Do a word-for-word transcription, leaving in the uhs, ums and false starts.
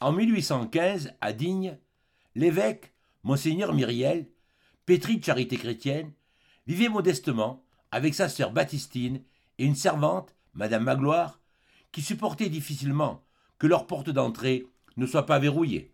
En mille huit cent quinze, à Digne, l'évêque, Monseigneur Myriel, pétri de charité chrétienne, vivait modestement avec sa sœur Baptistine et une servante, Madame Magloire, qui supportait difficilement que leur porte d'entrée ne soit pas verrouillée.